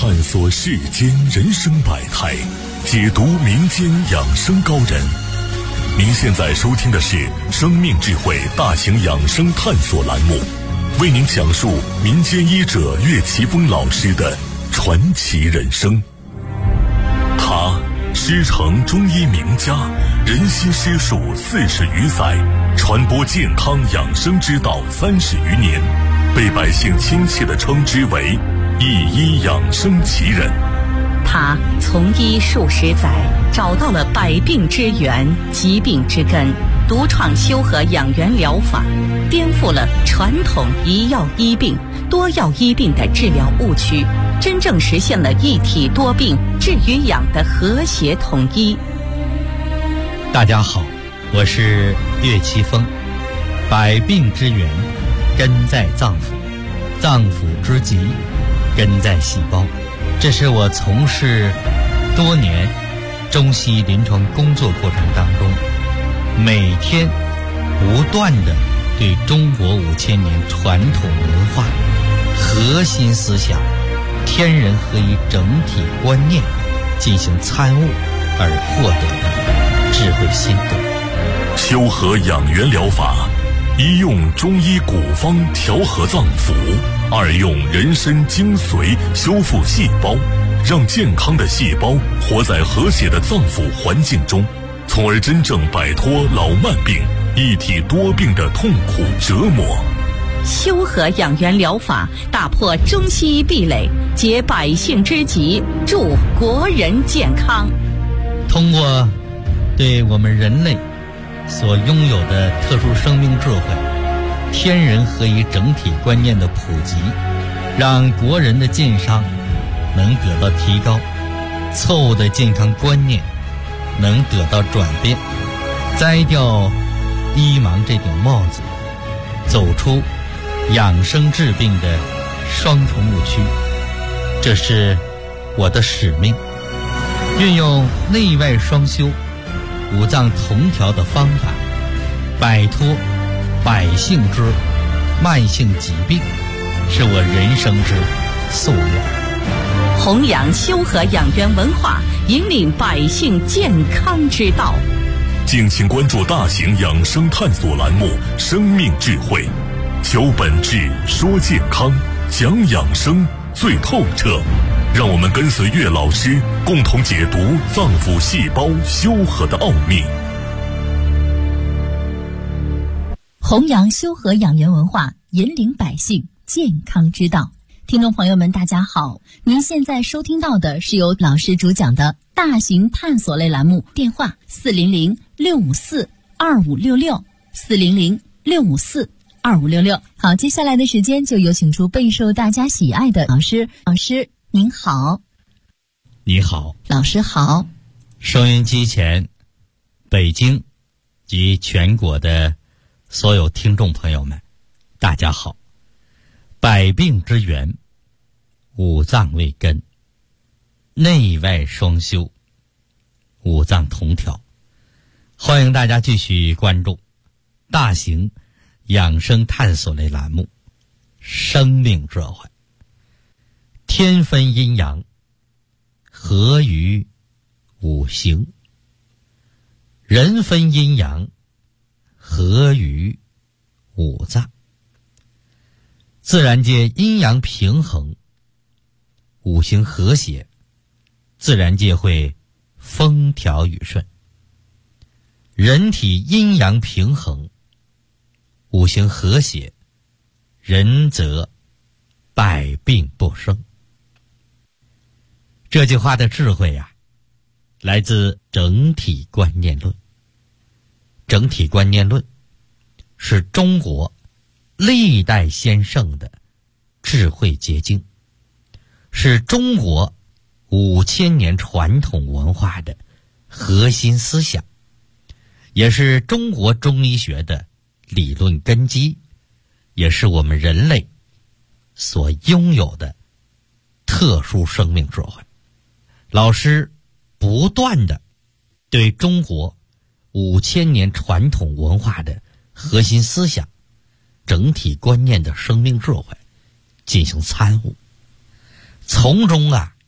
探索世间人生百态，解读民间养生高人。您现在收听的是生命智慧大型养生探索栏目，为您讲述民间医者岳奇峰老师的传奇人生。他师承中医名家，人心师术40余载，传播健康养生之道30余年，被百姓亲切地称之为一医养生奇人。 他从医数十载，找到了百病之源、疾病之根，独创修和养元疗法，颠覆了传统一药医病、多药医病的治疗误区，真正实现了一体多病、治与养的和谐统一。 大家好，我是岳奇峰。百病之源根在脏腑，脏腑之疾根在细胞。这是我从事多年中西医临床工作过程当中，每天不断地对中国5000年传统文化核心思想天人合一整体观念进行参悟而获得的智慧心得。 修和养元疗法，一用中医古方调和脏腑，二用人参精髓修复细胞，让健康的细胞活在和谐的脏腑环境中，从而真正摆脱老慢病、一体多病的痛苦折磨。 修和养元疗法打破中西医壁垒，解百姓之急，助国人健康。 通过对我们人类所拥有的特殊生命智慧、天人合一整体观念的普及，让国人的健康能得到提高，错误的健康观念能得到转变，摘掉医盲这顶帽子，走出养生治病的双重误区。这是我的使命，运用内外双修、五脏同调的方法，摆脱百姓之慢性疾病，是我人生之夙愿。 弘扬修和养元文化，引领百姓健康之道。 敬请关注大型养生探索栏目《生命智慧》，求本质，说健康，讲养生最透彻。让我们跟随岳老师，共同解读脏腑细胞修和的奥秘。 弘扬修和养元文化，引领百姓健康之道。听众朋友们，大家好，您现在收听到的是由老师主讲的大型探索类栏目，电话400-654-2566，400-654-2566。好，接下来的时间就有请出备受大家喜爱的老师。老师您好。 你好， 老师好。 收音机前北京及全国的所有听众朋友们，大家好。百病之源，五脏为根，内外双修，五脏同调。欢迎大家继续关注大型养生探索类栏目《生命智慧》。天分阴阳，合于五行；人分阴阳，合于五脏。自然界阴阳平衡，五行和谐，自然界会风调雨顺。人体阴阳平衡，五行和谐，人则百病不生。这句话的智慧啊，来自整体观念论。整体观念论是中国历代先圣的智慧结晶，是中国5000年传统文化的核心思想，也是中国中医学的理论根基，也是我们人类所拥有的特殊生命智慧。老师不断地对中国5000年传统文化的核心思想、整体观念的生命智慧进行参悟，从中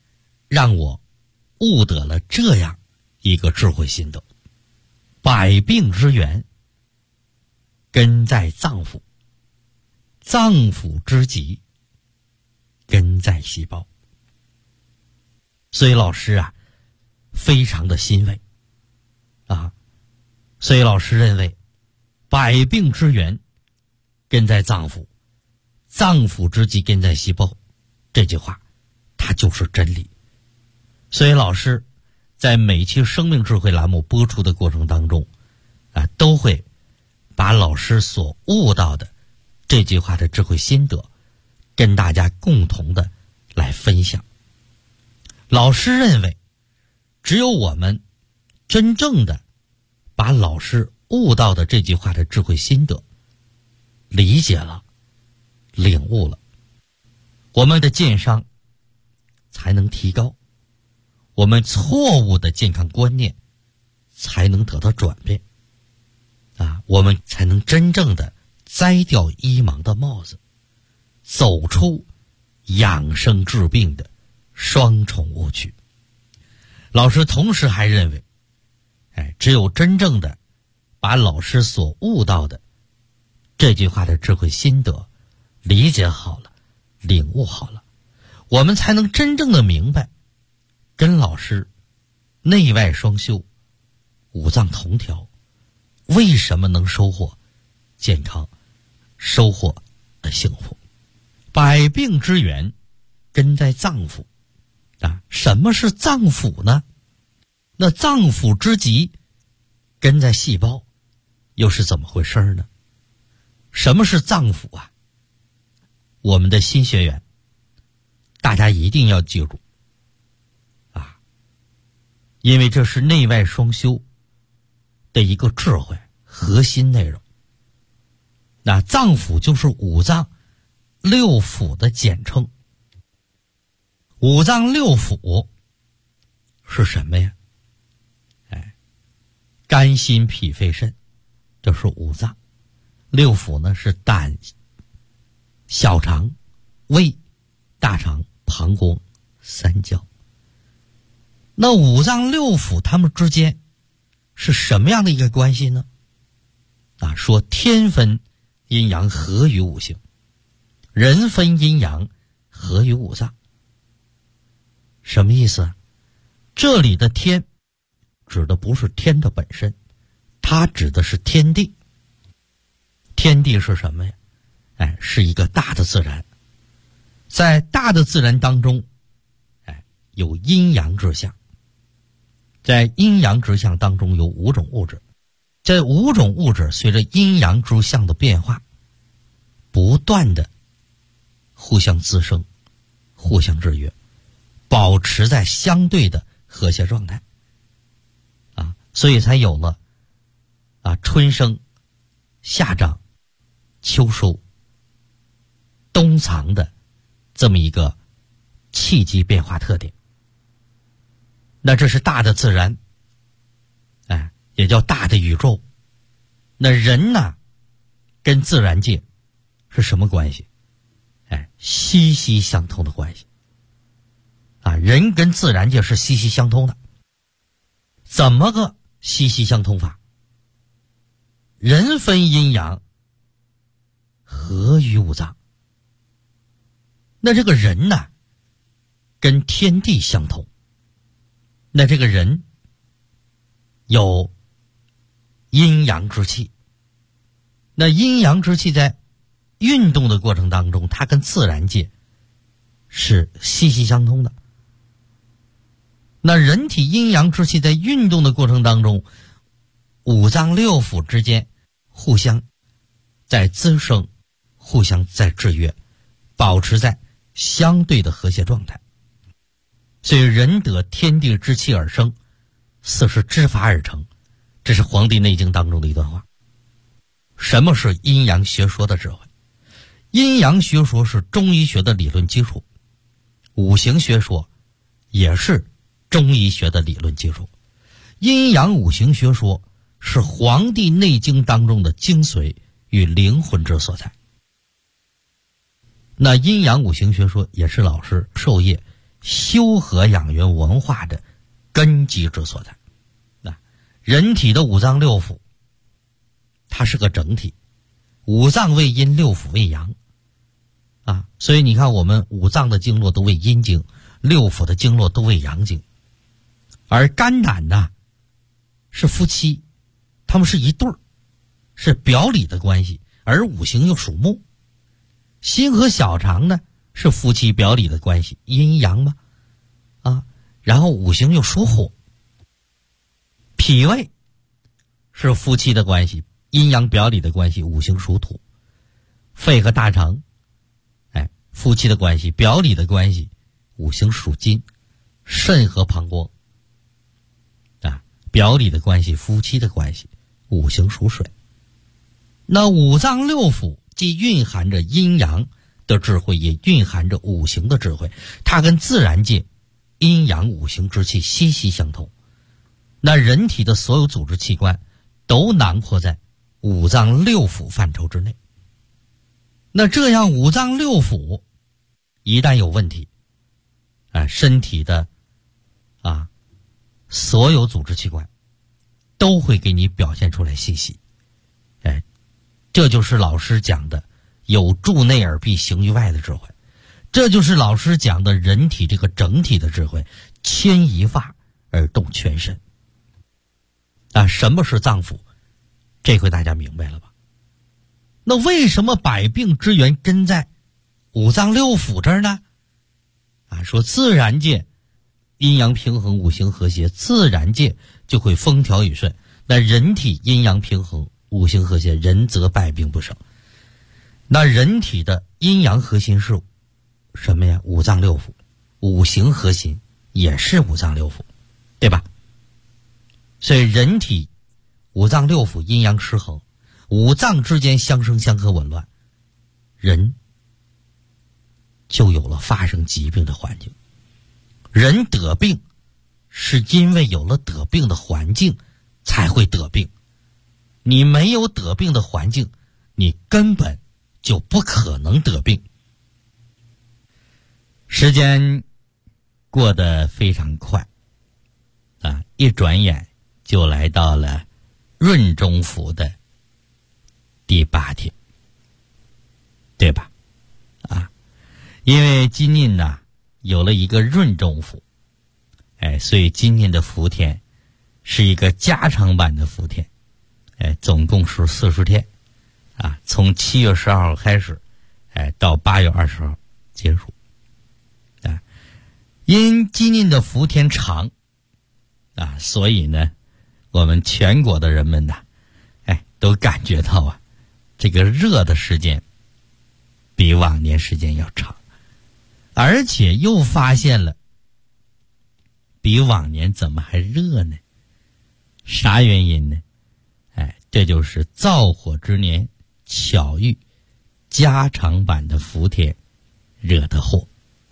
让我悟得了这样一个智慧心得：百病之源根在脏腑，脏腑之疾根在细胞。所以老师啊，非常的欣慰啊。所以老师认为，百病之源根在脏腑，脏腑之疾根在细胞，这句话它就是真理。所以老师在每期生命智慧栏目播出的过程当中啊，都会把老师所悟到的这句话的智慧心得跟大家共同的来分享。老师认为，只有我们真正的把老师悟到的这句话的智慧心得理解了、领悟了，我们的健康才能提高，我们错误的健康观念才能得到转变啊，我们才能真正的摘掉医盲的帽子，走出养生治病的双重误区。老师同时还认为，只有真正的把老师所悟到的这句话的智慧心得理解好了、领悟好了，我们才能真正的明白，跟老师内外双修、五脏同调，为什么能收获健康、收获幸福。百病之源根在脏腑啊，什么是脏腑呢？那脏腑之疾根在细胞，又是怎么回事呢？什么是脏腑啊？我们的新学员大家一定要记住啊，因为这是内外双修的一个智慧核心内容。那脏腑就是五脏六腑的简称。五脏六腑是什么呀？肝心脾肺肾，这是五脏。六腑呢是胆、小肠、胃、大肠、膀胱、三焦。那五脏六腑它们之间是什么样的一个关系呢？啊，说天分阴阳合于五行，人分阴阳合于五脏。什么意思啊？这里的天指的不是天的本身，它指的是天地。天地是什么呀？是一个大的自然。在大的自然当中，有阴阳之象。在阴阳之象当中有五种物质，这五种物质随着阴阳之象的变化，不断的互相滋生、互相制约，保持在相对的和谐状态啊，所以才有了春生、夏长、秋收、冬藏的这么一个气机变化特点。那这是大的自然，也叫大的宇宙。那人呢，跟自然界是什么关系？息息相通的关系啊！人跟自然界是息息相通的。怎么个息息相通法？人分阴阳，合于五脏。那这个人呢，跟天地相通。那这个人有阴阳之气，那阴阳之气在运动的过程当中，它跟自然界是息息相通的。那人体阴阳之气在运动的过程当中，五脏六腑之间互相在滋生，互相在制约，保持在相对的和谐状态。所以人得天地之气而生，四时之法而成，这是《黄帝内经》当中的一段话。什么是阴阳学说的智慧？阴阳学说是中医学的理论基础，五行学说也是中医学的理论基础。阴阳五行学说是《黄帝内经》当中的精髓与灵魂之所在。那阴阳五行学说也是老师授业修和养元文化的根基之所在。人体的五脏六腑，它是个整体，五脏为阴，六腑为阳所以你看我们五脏的经络都为阴经，六腑的经络都为阳经。而肝胆呢是夫妻，他们是一对儿，是表里的关系，而五行又属木。心和小肠呢是夫妻表里的关系，阴阳嘛然后五行又属火。脾胃是夫妻的关系，阴阳表里的关系，五行属土。肺和大肠夫妻的关系，表里的关系，五行属金。肾和膀胱表里的关系，夫妻的关系，五行属水。那五脏六腑既蕴含着阴阳的智慧，也蕴含着五行的智慧，它跟自然界阴阳五行之气息息相通。那人体的所有组织器官都囊括在五脏六腑范畴之内。那这样五脏六腑一旦有问题身体的所有组织器官都会给你表现出来信息。这就是老师讲的有助内而必行于外的智慧，这就是老师讲的人体这个整体的智慧，牵一发而动全身。什么是脏腑？这回大家明白了吧？那为什么百病之源根在五脏六腑这儿呢？说自然界阴阳平衡，五行和谐，自然界就会风调雨顺。那人体阴阳平衡，五行和谐，人则百病不生。那人体的阴阳核心是什么呀？五脏六腑。五行核心也是五脏六腑，对吧？所以人体五脏六腑阴阳失衡，五脏之间相生相克紊乱，人就有了发生疾病的环境。人得病是因为有了得病的环境才会得病，你没有得病的环境，你根本就不可能得病。时间过得非常快一转眼就来到了闰中府的第8天，对吧？因为今年呢有了一个闰中府，所以今年的伏天是一个加长版的伏天，总共是40天，从7月12号开始，到8月20号结束。因今年的伏天长，所以呢，我们全国的人们呢，都感觉到这个热的时间比往年时间要长，而且又发现了比往年怎么还热呢？啥原因呢？这就是燥火之年巧遇加长版的伏天惹的祸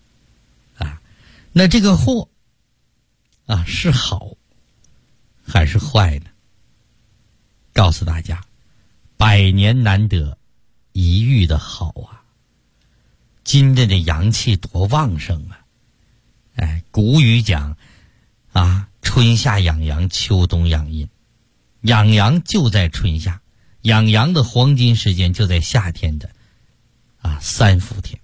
那这个祸是好还是坏呢？告诉大家，100年难得一遇的好今天的阳气多旺盛古语讲春夏养阳，秋冬养阴，养阳就在春夏，养阳的黄金时间就在夏天的3伏天。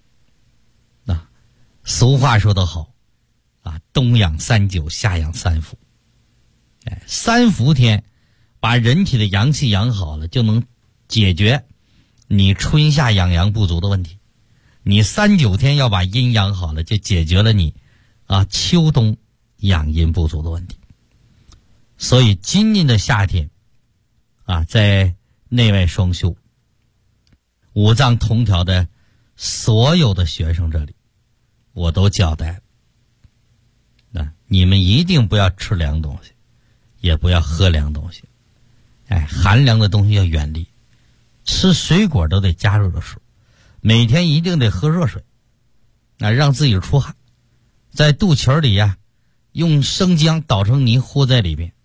俗话说得好冬养3九，夏养3伏。3伏天把人体的阳气养好了，就能解决你春夏养阳不足的问题。你3、9天要把阴养好了，就解决了你秋冬养阴不足的问题。所以今年的夏天在内外双修五脏同调的所有的学生这里，我都交代了，你们一定不要吃凉东西，也不要喝凉东西，寒凉的东西要远离，吃水果都得加热的水，每天一定得喝热水，让自己出汗，在肚脐里用生姜捣成泥和在里边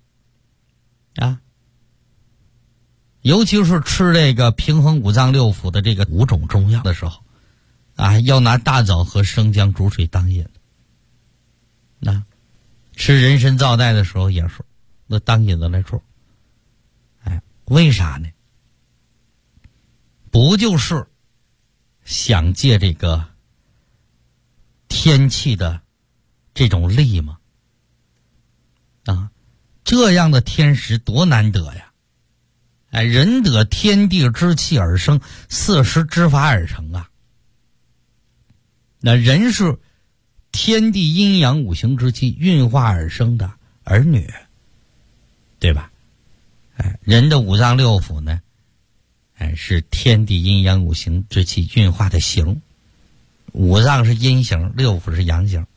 尤其是吃这个平衡五脏六腑的这个5种中药的时候要拿大枣和生姜煮水当饮那吃人参皂带的时候也说，那当引子来说，为啥呢？不就是想借这个天气的这种力吗？这样的天时多难得呀！人得天地之气而生，4时之法而成啊。那人是天地阴阳五行之气运化而生的儿女，对吧？人的五脏六腑呢，是天地阴阳五行之气运化的形，五脏是阴形，六腑是阳形。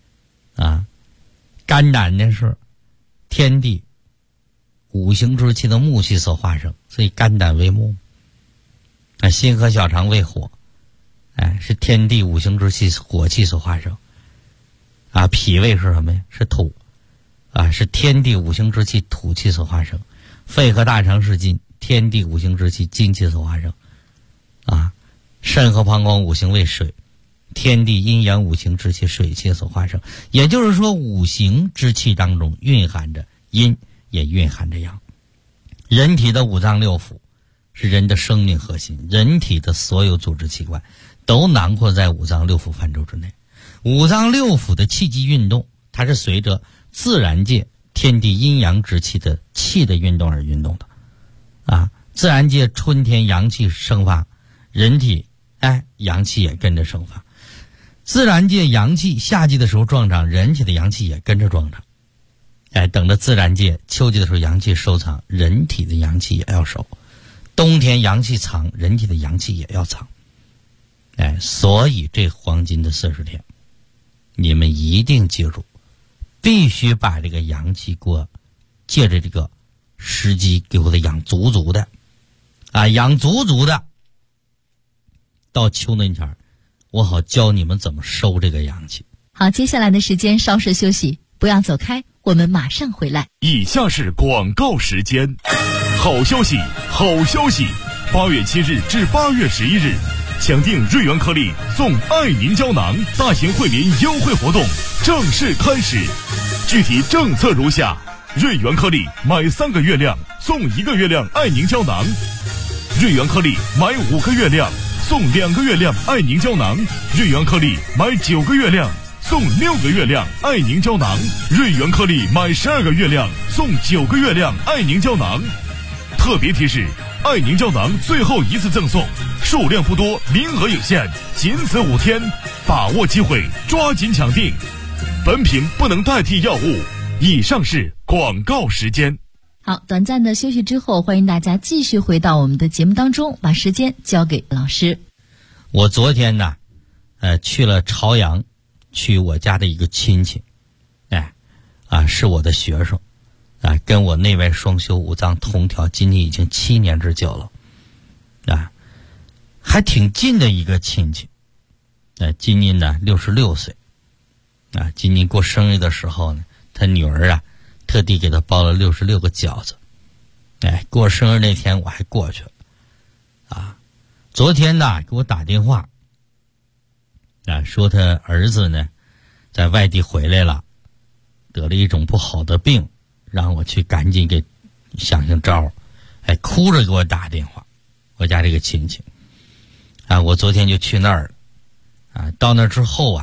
肝胆呢是天地五行之气的木气所化生，所以肝胆为木。心和小肠为火，是天地五行之气火气所化生。脾胃是什么呀？是土，是天地五行之气土气所化生。肺和大肠是金，天地五行之气金气所化生。肾和膀胱五行为水，天地阴阳五行之气水气所化生。也就是说，五行之气当中蕴含着阴，也蕴含着阳。人体的五脏六腑是人的生命核心，人体的所有组织器官都囊括在五脏六腑范畴之内。五脏六腑的气机运动，它是随着自然界天地阴阳之气的气的运动而运动的。自然界春天阳气生发，人体阳气也跟着生发。自然界阳气夏季的时候壮长，人体的阳气也跟着壮长。等着自然界秋季的时候阳气收藏，人体的阳气也要收。冬天阳气藏，人体的阳气也要藏。所以这黄金的40天，你们一定记住，必须把这个阳气给我借着这个时机给我的养足足的，养足足的，到秋那前我好教你们怎么收这个阳气。 好，接下来的时间稍事休息，不要走开，我们马上回来。 以下是广告时间。好消息，好消息！8月7日至8月11日，抢订瑞元颗粒送爱凝胶囊大型惠民优惠活动正式开始。具体政策如下：瑞元颗粒买3个月亮送1个月亮爱凝胶囊，瑞元颗粒买5个月亮送2个月亮爱凝胶囊，瑞元颗粒买9个月亮送6个月亮爱凝胶囊，瑞元颗粒买12个月亮送9个月亮爱凝胶囊。特别提示，爱凝胶囊最后一次赠送，数量不多，名额有限，仅此5天，把握机会，抓紧抢订。本品不能代替药物。以上是广告时间。 好，短暂的休息之后，欢迎大家继续回到我们的节目当中，把时间交给老师。 我昨天呢，去了朝阳，去我家的一个亲戚，是我的学生，跟我内外双修五脏同调，今年已经7年之久了，还挺近的一个亲戚，今年呢66岁，今年过生日的时候呢，他女儿特地给他包了66个饺子，过生日那天我还过去了，昨天呢给我打电话，说他儿子呢在外地回来了，得了一种不好的病，让我去赶紧给想招，哭着给我打电话。我家这个亲戚，我昨天就去那儿了，到那之后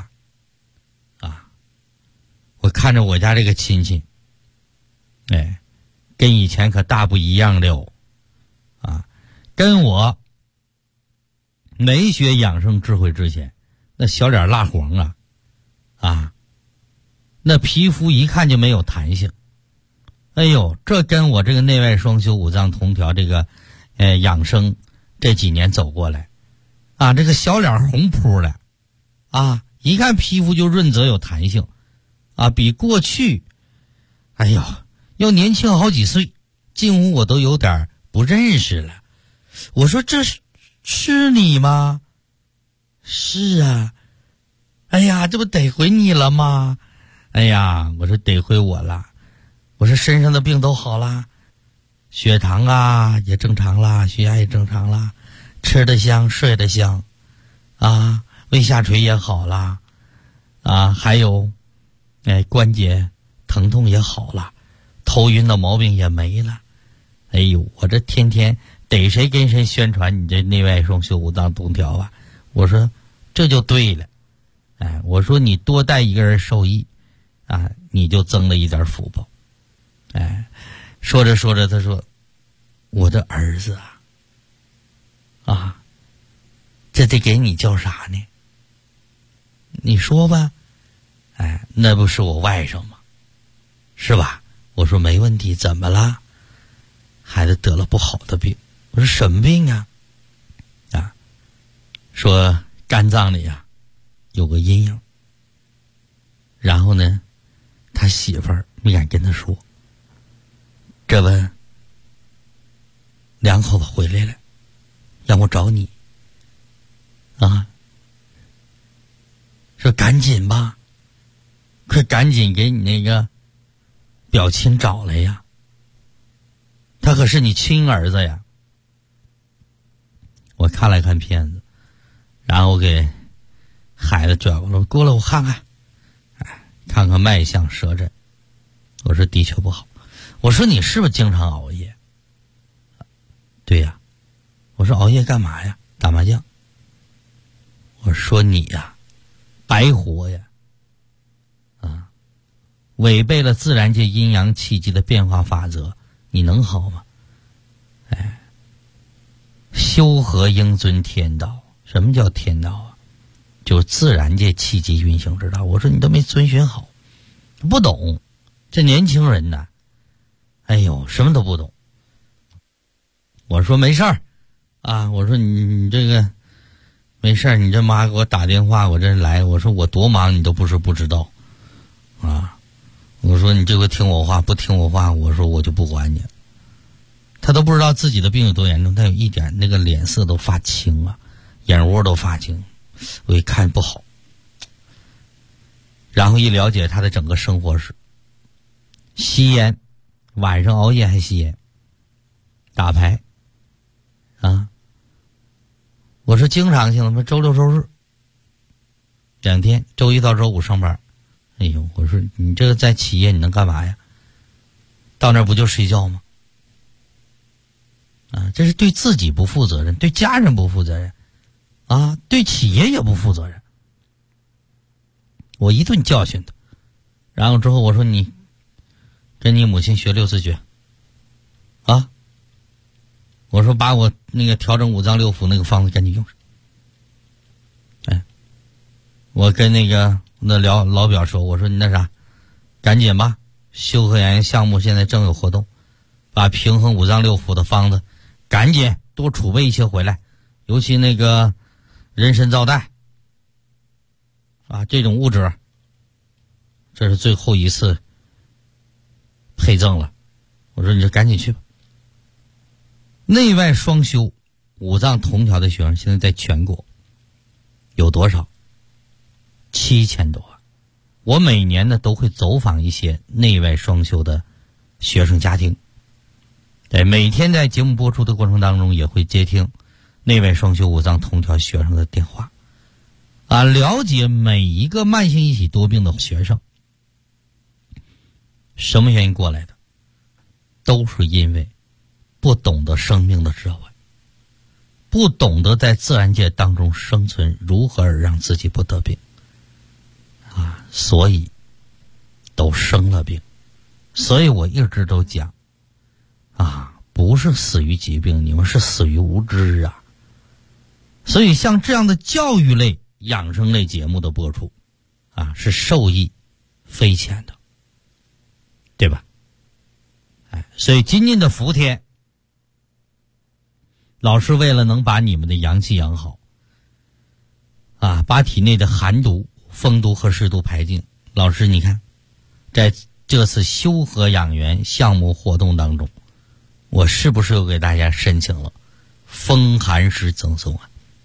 我看着我家这个亲戚，跟以前可大不一样了跟我没学养生智慧之前，那小脸蜡黄那皮肤一看就没有弹性。哎呦，这跟我这个内外双修五脏同调这个养生这几年走过来这个小脸红扑的一看皮肤就润泽有弹性比过去要年轻好几岁，近乎我都有点不认识了。我说这是你吗？是啊。哎呀，这不得回你了吗？哎呀，我说得回我了。我说身上的病都好了，血糖也正常了，血压也正常了，吃得香，睡得香胃下垂也好了还有关节疼痛也好了，头晕的毛病也没了。哎呦，我这天天逮谁跟谁宣传你这内外双修五脏同调啊！我说这就对了，我说你多带一个人受益啊，你就增了一点福报。说着说着，他说：“我的儿子啊，这得给你叫啥呢？你说吧。”那不是我外甥吗？是吧？我说没问题，怎么了？孩子得了不好的病。我说什么病啊？说肝脏里有个阴影。然后呢，他媳妇儿没敢跟他说。这不两口子回来了，让我找你说赶紧吧，快赶紧给你那个表亲找来呀，他可是你亲儿子呀。我看了看片子，然后我给孩子转过来我看看，看看脉象舌诊。我说的确不好。我说你是不是经常熬夜？对呀。我说熬夜干嘛呀？打麻将。我说你白活呀，违背了自然界阴阳气机的变化法则，你能好吗？修和应遵天道。什么叫天道啊？就是自然界气机运行之道。我说你都没遵循好，不懂。这年轻人呐，哎呦，什么都不懂。我说没事儿我说你这个没事儿，你这妈给我打电话，我这来，我说我多忙，你都不是不知道我说你这回听我话，不听我话，我说我就不管你。他都不知道自己的病有多严重，他有一点那个脸色都发青眼窝都发青，我一看不好。然后一了解他的整个生活史，吸烟，晚上熬夜还吸烟，打牌我说经常性的，周六周日2天，周一到周五上班。哎呦，我说你这个在企业你能干嘛呀？到那儿不就睡觉吗？这是对自己不负责任，对家人不负责任对企业也不负责任。我一顿教训他，然后之后我说你跟你母亲学6字诀我说把我那个调整五脏六腑那个方子赶紧用上。我跟那个那老表说，我说你那啥，赶紧吧，修和养颜项目现在正有活动，把平衡五脏六腑的方子赶紧多储备一些回来，尤其那个人参皂苷这种物质，这是最后一次配赠了。我说你就赶紧去吧。内外双修五脏同调的学生现在在全国有多少？7000多万。我每年呢都会走访一些内外双修的学生家庭，每天在节目播出的过程当中也会接听内外双修五脏同调学生的电话了解每一个慢性一体多病的学生什么原因过来的，都是因为不懂得生命的智慧，不懂得在自然界当中生存，如何而让自己不得病所以都生了病。所以我一直都讲不是死于疾病，你们是死于无知所以像这样的教育类养生类节目的播出是受益匪浅的，对吧？所以今年的伏天，老师为了能把你们的阳气养好把体内的寒毒风毒和湿毒排尽，老师你看在这次修和养元项目活动当中，我是不是又给大家申请了风寒湿赠送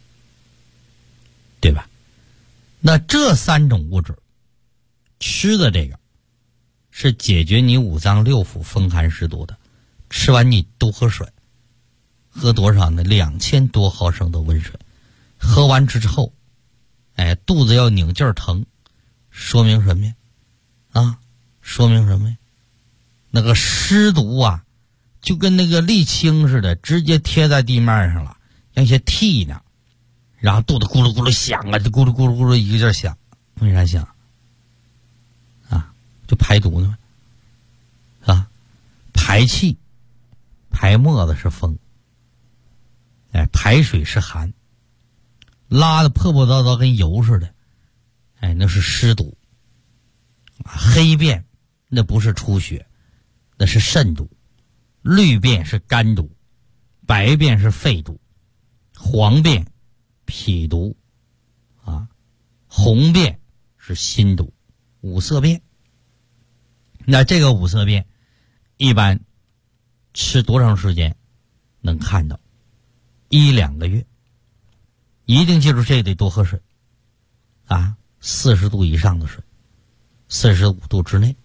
对吧？那这3种物质吃的这个是解决你五脏六腑风寒湿毒的，吃完你多喝水，喝多少呢？2000多毫升的温水，喝完之后肚子要拧劲儿疼，说明什么呀？ 啊，说明什么呀？那个湿毒啊，就跟那个沥青似的，直接贴在地面上了，像些涕呢，然后肚子咕噜咕噜响啊，就咕噜咕噜咕噜一个劲儿响，为啥响？啊，就排毒呢，啊，排气，排沫子是风，哎，排水是寒，拉的破破糟糟跟油似的，哎，那是湿毒。黑便那不是出血，那是肾毒；绿便是肝毒，白便是肺毒，黄便脾毒，啊，红便是心毒。五色便，那这个五色便一般吃多长时间能看到？1-2个月。一定记住，这得多喝水啊，40度以上的水，45度之内。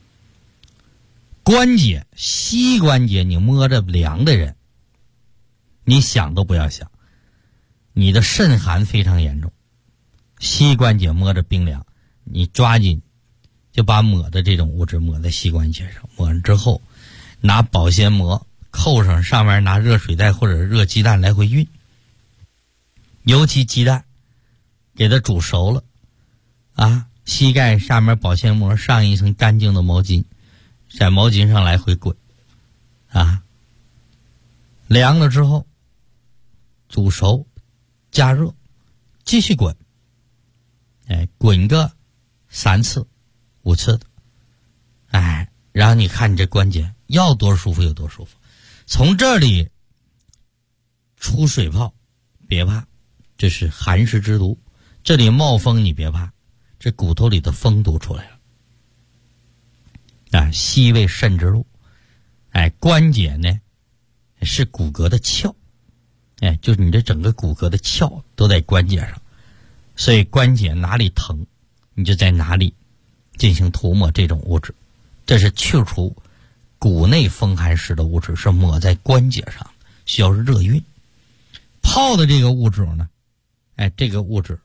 关节，膝关节你摸着凉的人，你想都不要想，你的肾寒非常严重。膝关节摸着冰凉，你抓紧就把抹的这种物质抹在膝关节上，抹完之后拿保鲜膜扣上，上面拿热水袋或者热鸡蛋来回熨，尤其鸡蛋给它煮熟了啊，膝盖上面保鲜膜上一层干净的毛巾，在毛巾上来回滚啊，凉了之后煮熟加热继续滚，哎，滚个3次5次的，哎，然后你看你这关节要多舒服有多舒服。从这里出水泡别怕，这是寒湿之毒。这里冒风你别怕，这骨头里的风毒出来了啊，膝为肾之路。哎，关节呢是骨骼的鞘，哎，就是你这整个骨骼的鞘都在关节上，所以关节哪里疼你就在哪里进行涂抹这种物质，这是去除骨内风寒湿的物质，是抹在关节上，需要热熨。泡的这个物质呢，哎，这个物质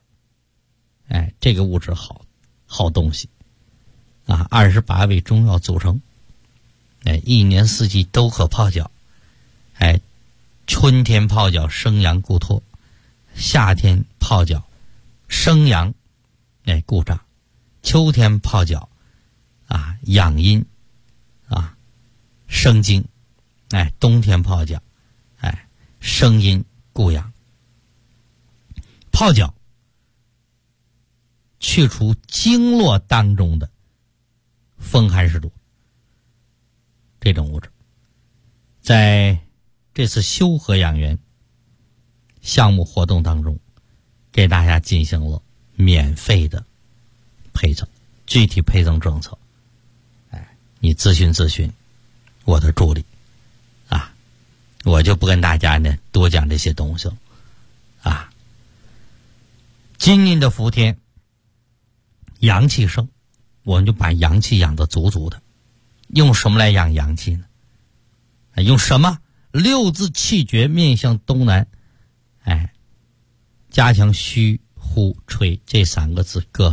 好东西啊，28味中药组成，哎，一年四季都可泡脚，哎，春天泡脚生阳固脱，夏天泡脚生阳，哎，固胀，秋天泡脚啊养阴啊生精，哎，冬天泡脚哎生阴固阳。泡脚去除经络当中的风寒湿毒这种物质，在这次修和养元项目活动当中给大家进行了免费的配赠，具体配赠政策哎，你咨询我的助理啊，我就不跟大家呢多讲这些东西了啊。今年的伏天阳气盛，我们就把阳气养得足足的。用什么来养阳气呢？用什么？6字气诀面向东南，哎，加强虚呼吹这3个字各